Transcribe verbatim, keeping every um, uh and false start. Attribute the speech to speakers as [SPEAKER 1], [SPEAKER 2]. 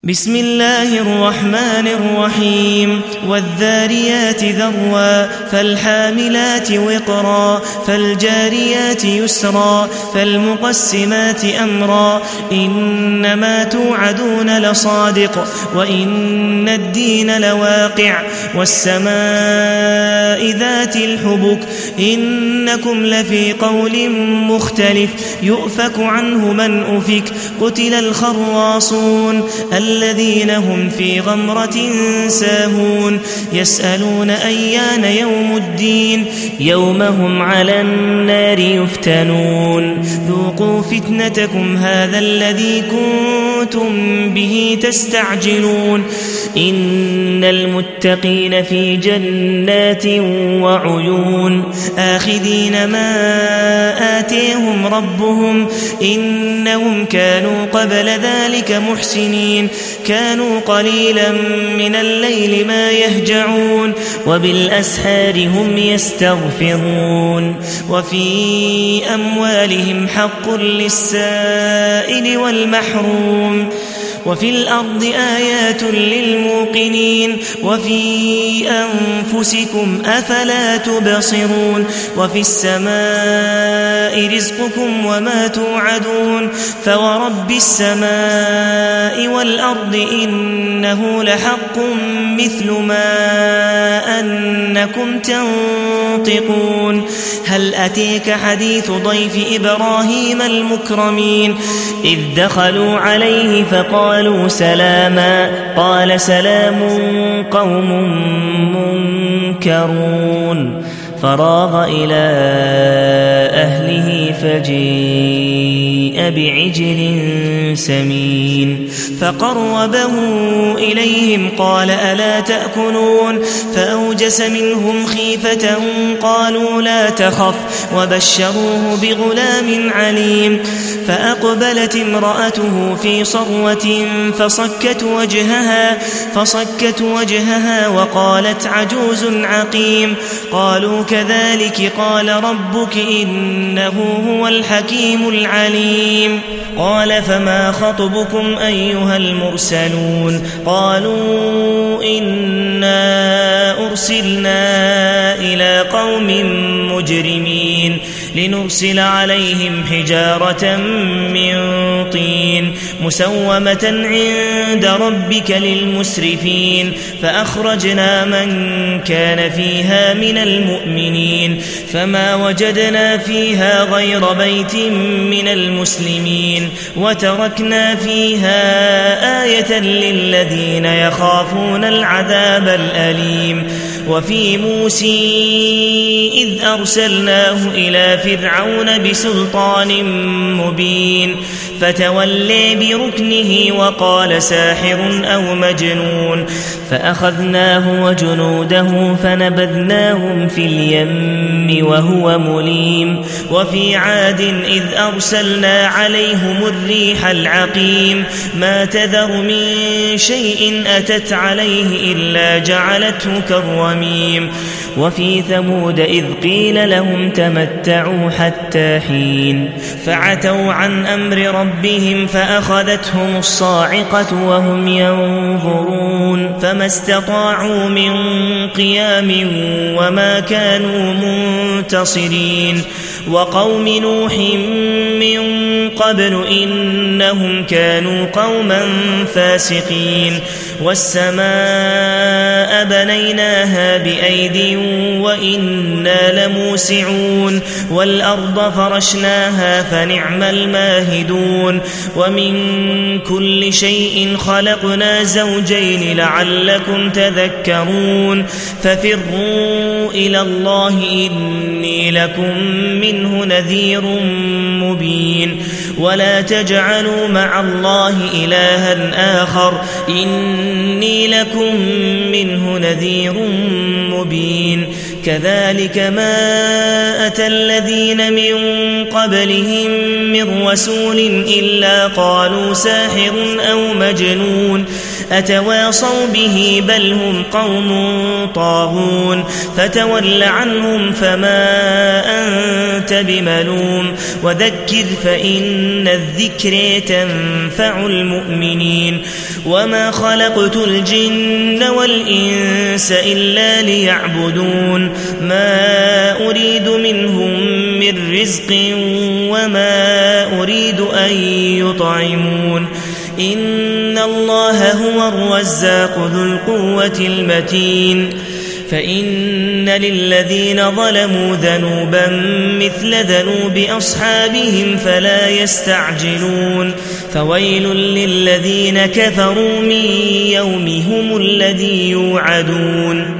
[SPEAKER 1] بسم الله الرحمن الرحيم والذاريات ذروا فالحاملات وقرا فالجاريات يسرا فالمقسمات أمرا إنما توعدون لصادق وإن الدين لواقع والسماء ذات الحبك إنكم لفي قول مختلف يؤفك عنه من أفك قتل الخراصون الذين هم في غمرة ساهون يسألون أيان يوم الدين يوم هم على النار يفتنون ذوقوا فتنتكم هذا الذي كنتم به تستعجلون إن المتقين في جنات وعيون آخذين ما آتيهم ربهم إنهم كانوا قبل ذلك محسنين كانوا قليلا من الليل ما يهجعون وبالأسحار هم يستغفرون وفي أموالهم حق للسائل والمحروم وفي الأرض آيات للموقنين وفي أنفسكم أفلا تبصرون وفي السماء رزقكم وما توعدون فورب السماء والأرض إنه لحق مثل ما أنكم تنطقون هل أتيك حديث ضيف إبراهيم المكرمين إذ دخلوا عليه فقال قالوا سلاما قال سلام قوم منكرون فراغ إلى أهله فجيء بعجل سمين فقربه إليهم قال ألا تأكلون فأوجس منهم خيفة قالوا لا تخف وبشروه بغلام عليم فأقبلت امرأته في صرة فصكت وجهها فصكت وجهها وقالت عجوز عقيم قالوا كذلك قال ربك إنه هو الحكيم العليم قال فما خطبكم أيها المرسلون قالوا إنا أرسلنا إلى قوم مجرمين لنرسل عليهم حجارة من طين مسومة عند ربك للمسرفين فأخرجنا من كان فيها من المؤمنين فما وجدنا فيها غير بيت من المسلمين وتركنا فيها آية للذين يخافون العذاب الأليم وفي موسى إذ أرسلناه إلى فرعون بسلطان مبين فتولي بركنه وقال ساحر أو مجنون فأخذناه وجنوده فنبذناهم في اليم وهو مليم وفي عاد إذ أرسلنا عليهم الريح العقيم ما تذر من شيء أتت عليه إلا جعلته كالرميم وفي ثمود إذ قيل لهم تمتعوا حتى حين فعتوا عن أمر ربهم فأخذتهم الصاعقة وهم ينظرون فما استطاعوا من قيام وما كانوا منتصرين وقوم نوح من قبل إنهم كانوا قوما فاسقين والسماء بنيناها بأيد وإنا لموسعون والأرض فرشناها فنعم الماهدون ومن كل شيء خلقنا زوجين لعلكم تذكرون ففروا إلى الله إني لكم منه نذير مبين ولا تجعلوا مع الله إلها آخر إني لكم منه نذير مبين كذلك ما أتى الذين من قبلهم من رسول إلا قالوا ساحر أو مجنون أتواصوا به بل هم قوم طاغون فتول عنهم فما أنت بملوم وذكر فإن الذكر تنفع المؤمنين وما خلقت الجن والإنس إلا ليعبدون ما أريد منهم من رزق وما أريد أن يطعمون إن الله هو الرزاق ذو القوة المتين فإن للذين ظلموا ذنوبا مثل ذنوب أصحابهم فلا يستعجلون فويل للذين كفروا من يومهم الذي يوعدون